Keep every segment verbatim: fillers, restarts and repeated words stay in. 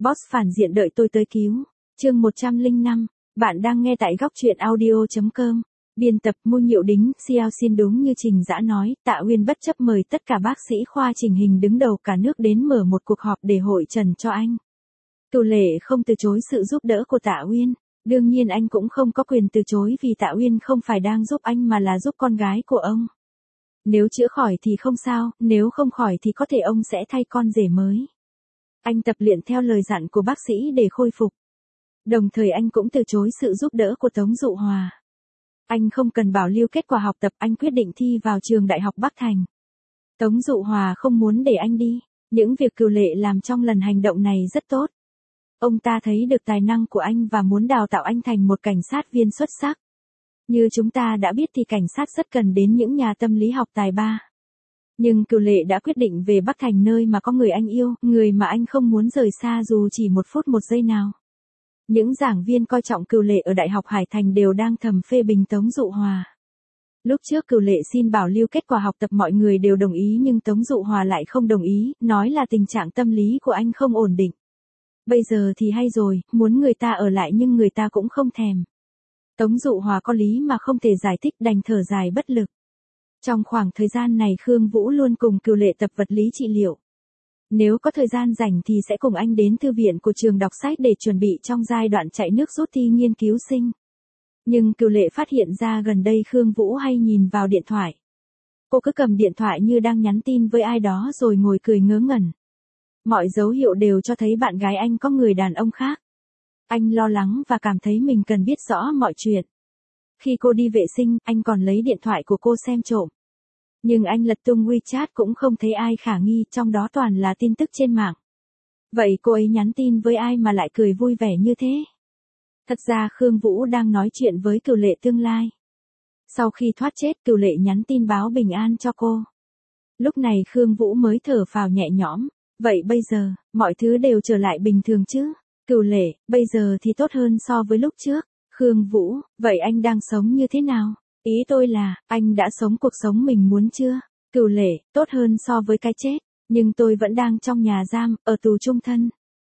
Boss phản diện đợi tôi tới cứu. Chương một trăm lẻ năm, bạn đang nghe tại góc truyện audio chấm com. Biên tập Mu Nhiệu Đính, Xiao xin đúng như Trình Dã nói, Tạ Uyên bất chấp mời tất cả bác sĩ khoa chỉnh hình đứng đầu cả nước đến mở một cuộc họp để hội trần cho anh. Cửu Lệ không từ chối sự giúp đỡ của Tạ Uyên, đương nhiên anh cũng không có quyền từ chối vì Tạ Uyên không phải đang giúp anh mà là giúp con gái của ông. Nếu chữa khỏi thì không sao, nếu không khỏi thì có thể ông sẽ thay con rể mới. Anh tập luyện theo lời dặn của bác sĩ để khôi phục. Đồng thời anh cũng từ chối sự giúp đỡ của Tống Dụ Hòa. Anh không cần bảo lưu kết quả học tập, anh quyết định thi vào trường Đại học Bắc Thành. Tống Dụ Hòa không muốn để anh đi, những việc Cửu Lệ làm trong lần hành động này rất tốt. Ông ta thấy được tài năng của anh và muốn đào tạo anh thành một cảnh sát viên xuất sắc. Như chúng ta đã biết thì cảnh sát rất cần đến những nhà tâm lý học tài ba. Nhưng Cửu Lệ đã quyết định về Bắc Thành, nơi mà có người anh yêu, người mà anh không muốn rời xa dù chỉ một phút một giây nào. Những giảng viên coi trọng Cửu Lệ ở Đại học Hải Thành đều đang thầm phê bình Tống Dụ Hòa. Lúc trước Cửu Lệ xin bảo lưu kết quả học tập mọi người đều đồng ý nhưng Tống Dụ Hòa lại không đồng ý, nói là tình trạng tâm lý của anh không ổn định. Bây giờ thì hay rồi, muốn người ta ở lại nhưng người ta cũng không thèm. Tống Dụ Hòa có lý mà không thể giải thích, đành thở dài bất lực. Trong khoảng thời gian này Khương Vũ luôn cùng Cửu Lệ tập vật lý trị liệu. Nếu có thời gian rảnh thì sẽ cùng anh đến thư viện của trường đọc sách để chuẩn bị trong giai đoạn chạy nước rút thi nghiên cứu sinh. Nhưng Cửu Lệ phát hiện ra gần đây Khương Vũ hay nhìn vào điện thoại. Cô cứ cầm điện thoại như đang nhắn tin với ai đó rồi ngồi cười ngớ ngẩn. Mọi dấu hiệu đều cho thấy bạn gái anh có người đàn ông khác. Anh lo lắng và cảm thấy mình cần biết rõ mọi chuyện. Khi cô đi vệ sinh, anh còn lấy điện thoại của cô xem trộm. Nhưng anh lật tung WeChat cũng không thấy ai khả nghi, trong đó toàn là tin tức trên mạng. Vậy cô ấy nhắn tin với ai mà lại cười vui vẻ như thế? Thật ra Khương Vũ đang nói chuyện với Cửu Lệ tương lai. Sau khi thoát chết, Cửu Lệ nhắn tin báo bình an cho cô. Lúc này Khương Vũ mới thở phào nhẹ nhõm. Vậy bây giờ, mọi thứ đều trở lại bình thường chứ? Cửu Lệ, bây giờ thì tốt hơn so với lúc trước. Khương Vũ, vậy anh đang sống như thế nào? Ý tôi là, anh đã sống cuộc sống mình muốn chưa? Cửu Lệ, tốt hơn so với cái chết, nhưng tôi vẫn đang trong nhà giam, ở tù chung thân.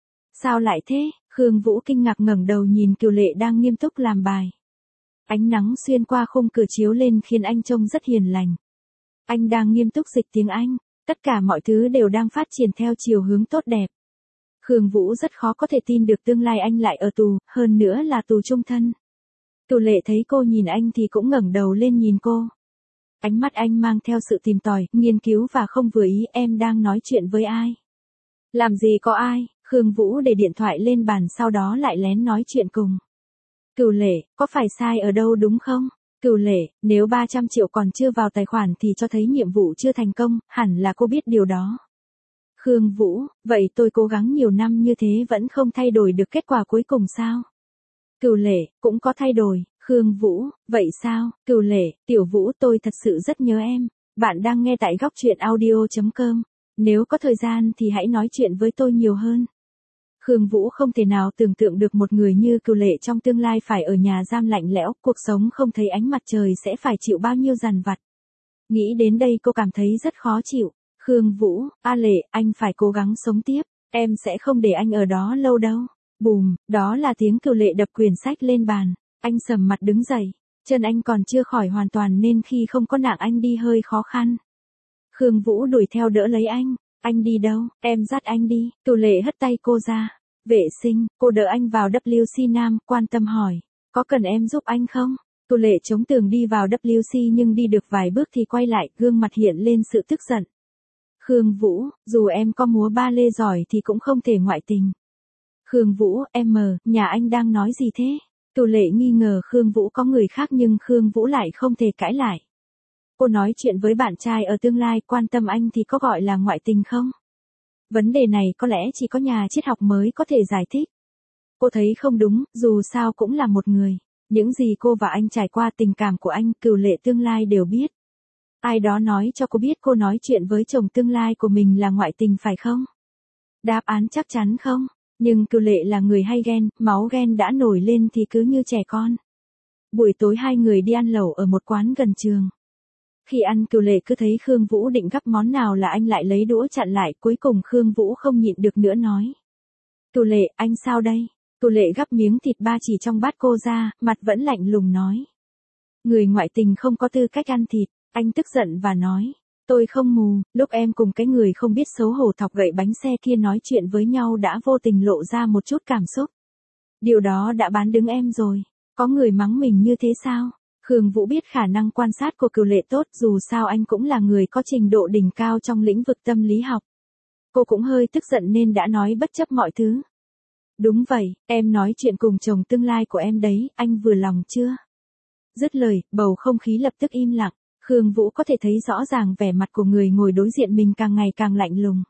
Sao lại thế? Khương Vũ kinh ngạc ngẩng đầu nhìn Cửu Lệ đang nghiêm túc làm bài. Ánh nắng xuyên qua khung cửa chiếu lên khiến anh trông rất hiền lành. Anh đang nghiêm túc dịch tiếng Anh, tất cả mọi thứ đều đang phát triển theo chiều hướng tốt đẹp. Khương Vũ rất khó có thể tin được tương lai anh lại ở tù, hơn nữa là tù chung thân. Cửu Lệ thấy cô nhìn anh thì cũng ngẩng đầu lên nhìn cô. Ánh mắt anh mang theo sự tìm tòi, nghiên cứu và không vừa ý. Em đang nói chuyện với ai? Làm gì có ai? Khương Vũ để điện thoại lên bàn sau đó lại lén nói chuyện cùng. Cửu Lệ, có phải sai ở đâu đúng không? Cửu Lệ, nếu ba trăm triệu còn chưa vào tài khoản thì cho thấy nhiệm vụ chưa thành công, hẳn là cô biết điều đó. Khương Vũ, vậy tôi cố gắng nhiều năm như thế vẫn không thay đổi được kết quả cuối cùng sao? Cửu Lệ, cũng có thay đổi. Khương Vũ, vậy sao? Cửu Lệ, Tiểu Vũ, tôi thật sự rất nhớ em. Bạn đang nghe tại góc truyện audio chấm com. Nếu có thời gian thì hãy nói chuyện với tôi nhiều hơn. Khương Vũ không thể nào tưởng tượng được một người như Cửu Lệ trong tương lai phải ở nhà giam lạnh lẽo, cuộc sống không thấy ánh mặt trời sẽ phải chịu bao nhiêu dằn vặt. Nghĩ đến đây cô cảm thấy rất khó chịu. Khương Vũ, A Lệ, anh phải cố gắng sống tiếp, em sẽ không để anh ở đó lâu đâu. Bùm, đó là tiếng Cửu Lệ đập quyển sách lên bàn. Anh sầm mặt đứng dậy, chân anh còn chưa khỏi hoàn toàn nên khi không có nạng anh đi hơi khó khăn. Khương Vũ đuổi theo đỡ lấy anh. Anh đi đâu? Em dắt anh đi. Cửu Lệ hất tay cô ra. Vệ sinh, cô đỡ anh vào W C Nam, quan tâm hỏi. Có cần em giúp anh không? Cửu Lệ chống tường đi vào W C nhưng đi được vài bước thì quay lại, gương mặt hiện lên sự tức giận. Khương Vũ, dù em có múa ba lê giỏi thì cũng không thể ngoại tình. Khương Vũ, em mờ, nhà anh đang nói gì thế? Cửu Lệ nghi ngờ Khương Vũ có người khác nhưng Khương Vũ lại không thể cãi lại. Cô nói chuyện với bạn trai ở tương lai, quan tâm anh thì có gọi là ngoại tình không? Vấn đề này có lẽ chỉ có nhà triết học mới có thể giải thích. Cô thấy không đúng, dù sao cũng là một người. Những gì cô và anh trải qua, tình cảm của anh, Cửu Lệ tương lai đều biết. Ai đó nói cho cô biết cô nói chuyện với chồng tương lai của mình là ngoại tình phải không? Đáp án chắc chắn không. Nhưng Cửu Lệ là người hay ghen, máu ghen đã nổi lên thì cứ như trẻ con. Buổi tối hai người đi ăn lẩu ở một quán gần trường. Khi ăn Cửu Lệ cứ thấy Khương Vũ định gắp món nào là anh lại lấy đũa chặn lại, cuối cùng Khương Vũ không nhịn được nữa nói. Cửu Lệ, anh sao đây? Cửu Lệ gắp miếng thịt ba chỉ trong bát cô ra, mặt vẫn lạnh lùng nói. Người ngoại tình không có tư cách ăn thịt, anh tức giận và nói. Tôi không mù, lúc em cùng cái người không biết xấu hổ thọc gậy bánh xe kia nói chuyện với nhau đã vô tình lộ ra một chút cảm xúc. Điều đó đã bán đứng em rồi, có người mắng mình như thế sao? Khương Vũ biết khả năng quan sát của Cửu Lệ tốt, dù sao anh cũng là người có trình độ đỉnh cao trong lĩnh vực tâm lý học. Cô cũng hơi tức giận nên đã nói bất chấp mọi thứ. Đúng vậy, em nói chuyện cùng chồng tương lai của em đấy, anh vừa lòng chưa? Dứt lời, bầu không khí lập tức im lặng. Khương Vũ có thể thấy rõ ràng vẻ mặt của người ngồi đối diện mình càng ngày càng lạnh lùng.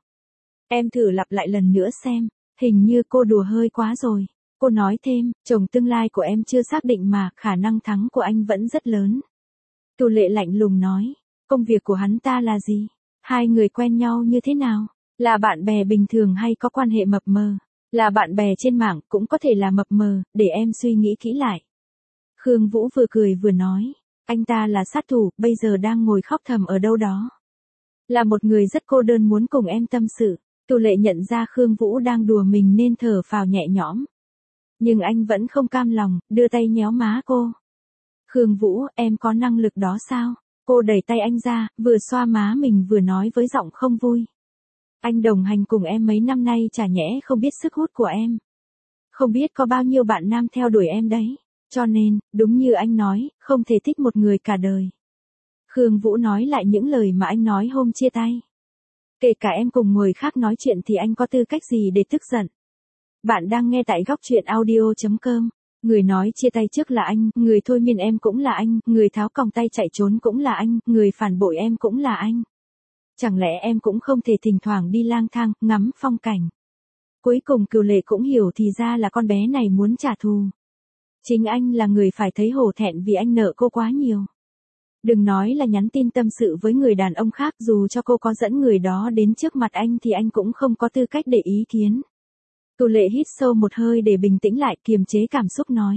Em thử lặp lại lần nữa xem, hình như cô đùa hơi quá rồi. Cô nói thêm, chồng tương lai của em chưa xác định mà, khả năng thắng của anh vẫn rất lớn. Cửu Lệ lạnh lùng nói, công việc của hắn ta là gì? Hai người quen nhau như thế nào? Là bạn bè bình thường hay có quan hệ mập mờ? Là bạn bè trên mạng, cũng có thể là mập mờ, để em suy nghĩ kỹ lại. Khương Vũ vừa cười vừa nói, anh ta là sát thủ, bây giờ đang ngồi khóc thầm ở đâu đó. Là một người rất cô đơn muốn cùng em tâm sự. Cửu Lệ nhận ra Khương Vũ đang đùa mình nên thở phào nhẹ nhõm. Nhưng anh vẫn không cam lòng, đưa tay nhéo má cô. Khương Vũ, em có năng lực đó sao? Cô đẩy tay anh ra, vừa xoa má mình vừa nói với giọng không vui. Anh đồng hành cùng em mấy năm nay chả nhẽ không biết sức hút của em. Không biết có bao nhiêu bạn nam theo đuổi em đấy. Cho nên, đúng như anh nói, không thể thích một người cả đời. Khương Vũ nói lại những lời mà anh nói hôm chia tay. Kể cả em cùng người khác nói chuyện thì anh có tư cách gì để tức giận. Bạn đang nghe tại góc truyện audio chấm com. Người nói chia tay trước là anh, người thôi miên em cũng là anh, người tháo còng tay chạy trốn cũng là anh, người phản bội em cũng là anh. Chẳng lẽ em cũng không thể thỉnh thoảng đi lang thang, ngắm phong cảnh. Cuối cùng Cửu Lệ cũng hiểu thì ra là con bé này muốn trả thù. Chính anh là người phải thấy hổ thẹn vì anh nợ cô quá nhiều. Đừng nói là nhắn tin tâm sự với người đàn ông khác, dù cho cô có dẫn người đó đến trước mặt anh thì anh cũng không có tư cách để ý kiến. Cửu Lệ hít sâu một hơi để bình tĩnh lại, kiềm chế cảm xúc nói.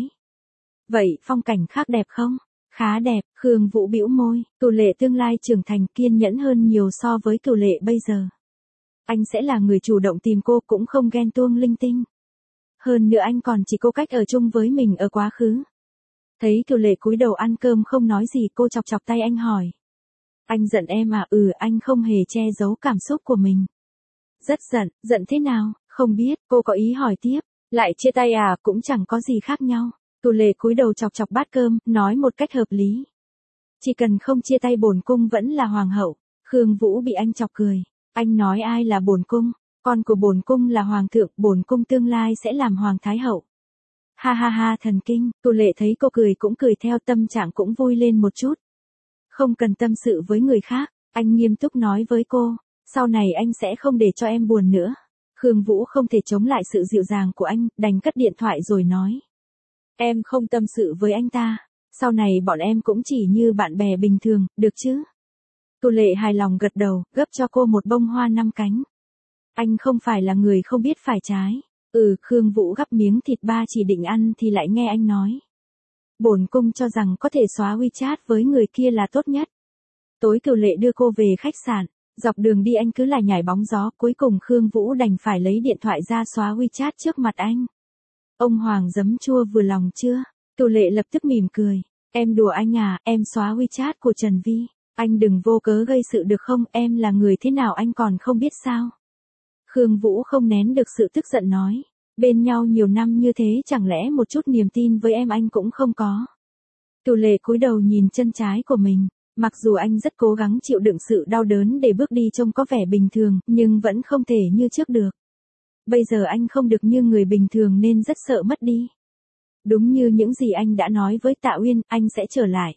Vậy, phong cảnh khác đẹp không? Khá đẹp, Khương Vũ bĩu môi, Cửu Lệ tương lai trưởng thành kiên nhẫn hơn nhiều so với Cửu Lệ bây giờ. Anh sẽ là người chủ động tìm cô, cũng không ghen tuông linh tinh. Hơn nữa anh còn chỉ cô cách ở chung với mình ở quá khứ. Thấy Cửu Lệ cúi đầu ăn cơm không nói gì, cô chọc chọc tay anh hỏi. Anh giận em à? Ừ, anh không hề che giấu cảm xúc của mình. Rất giận, giận thế nào? Không biết, cô có ý hỏi tiếp. Lại chia tay à? Cũng chẳng có gì khác nhau. Cửu Lệ cúi đầu chọc chọc bát cơm, nói một cách hợp lý. Chỉ cần không chia tay bổn cung vẫn là hoàng hậu. Khương Vũ bị anh chọc cười. Anh nói ai là bổn cung? Con của bổn cung là hoàng thượng, bổn cung tương lai sẽ làm hoàng thái hậu. Ha ha ha, thần kinh. Cửu Lệ thấy cô cười cũng cười theo, tâm trạng cũng vui lên một chút. Không cần tâm sự với người khác, anh nghiêm túc nói với cô. Sau này anh sẽ không để cho em buồn nữa. Khương Vũ không thể chống lại sự dịu dàng của anh, đành cất điện thoại rồi nói. Em không tâm sự với anh ta, sau này bọn em cũng chỉ như bạn bè bình thường, được chứ? Cửu Lệ hài lòng gật đầu, gấp cho cô một bông hoa năm cánh. Anh không phải là người không biết phải trái. Ừ, Khương Vũ gắp miếng thịt ba chỉ định ăn thì lại nghe anh nói. Bổn cung cho rằng có thể xóa WeChat với người kia là tốt nhất. Tối Cửu Lệ đưa cô về khách sạn, dọc đường đi anh cứ lại nhảy bóng gió, cuối cùng Khương Vũ đành phải lấy điện thoại ra xóa WeChat trước mặt anh. Ông Hoàng giấm chua vừa lòng chưa? Cửu Lệ lập tức mỉm cười. Em đùa anh à, em xóa WeChat của Trần Vi. Anh đừng vô cớ gây sự được không, em là người thế nào anh còn không biết sao? Khương Vũ không nén được sự tức giận nói. Bên nhau nhiều năm như thế chẳng lẽ một chút niềm tin với em anh cũng không có? Cửu Lệ cúi đầu nhìn chân trái của mình. Mặc dù anh rất cố gắng chịu đựng sự đau đớn để bước đi trông có vẻ bình thường, nhưng vẫn không thể như trước được. Bây giờ anh không được như người bình thường nên rất sợ mất đi. Đúng như những gì anh đã nói với Tạ Uyên, anh sẽ trở lại.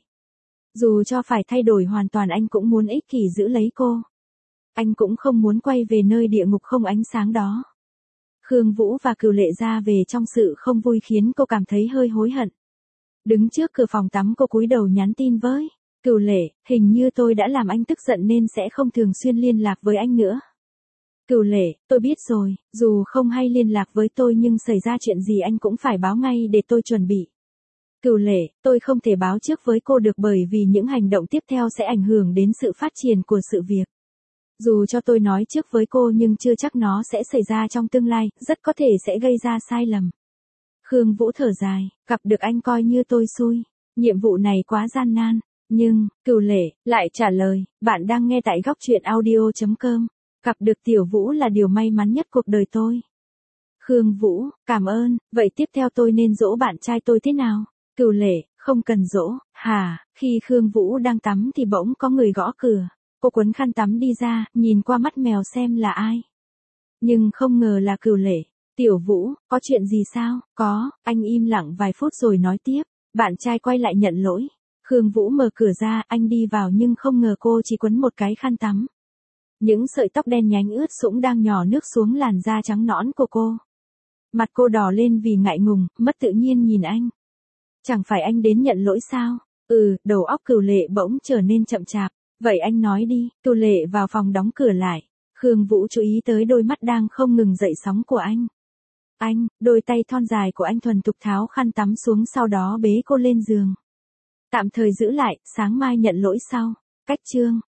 Dù cho phải thay đổi hoàn toàn anh cũng muốn ích kỷ giữ lấy cô. Anh cũng không muốn quay về nơi địa ngục không ánh sáng đó. Khương Vũ và Cửu Lệ ra về trong sự không vui khiến cô cảm thấy hơi hối hận. Đứng trước cửa phòng tắm cô cúi đầu nhắn tin với Cửu Lệ, hình như tôi đã làm anh tức giận nên sẽ không thường xuyên liên lạc với anh nữa. Cửu Lệ, tôi biết rồi, dù không hay liên lạc với tôi nhưng xảy ra chuyện gì anh cũng phải báo ngay để tôi chuẩn bị. Cửu Lệ, tôi không thể báo trước với cô được bởi vì những hành động tiếp theo sẽ ảnh hưởng đến sự phát triển của sự việc. Dù cho tôi nói trước với cô nhưng chưa chắc nó sẽ xảy ra trong tương lai, rất có thể sẽ gây ra sai lầm. Khương Vũ thở dài, gặp được anh coi như tôi xui, nhiệm vụ này quá gian nan. Nhưng, Cửu Lệ, lại trả lời, bạn đang nghe tại góc truyện audio chấm com. Gặp được Tiểu Vũ là điều may mắn nhất cuộc đời tôi. Khương Vũ, cảm ơn, vậy tiếp theo tôi nên dỗ bạn trai tôi thế nào? Cửu Lệ, không cần dỗ, hả? Khi Khương Vũ đang tắm thì bỗng có người gõ cửa. Cô quấn khăn tắm đi ra, nhìn qua mắt mèo xem là ai. Nhưng không ngờ là Cửu Lệ. Tiểu Vũ, có chuyện gì sao? Có, anh im lặng vài phút rồi nói tiếp. Bạn trai quay lại nhận lỗi. Khương Vũ mở cửa ra, anh đi vào nhưng không ngờ cô chỉ quấn một cái khăn tắm. Những sợi tóc đen nhánh ướt sũng đang nhỏ nước xuống làn da trắng nõn của cô. Mặt cô đỏ lên vì ngại ngùng, mất tự nhiên nhìn anh. Chẳng phải anh đến nhận lỗi sao? Ừ, đầu óc Cửu Lệ bỗng trở nên chậm chạp. Vậy anh nói đi. Cửu Lệ vào phòng đóng cửa lại. Khương Vũ chú ý tới đôi mắt đang không ngừng dậy sóng của anh. Anh, đôi tay thon dài của anh thuần thục tháo khăn tắm xuống sau đó bế cô lên giường. Tạm thời giữ lại, sáng mai nhận lỗi sau. Cách chương.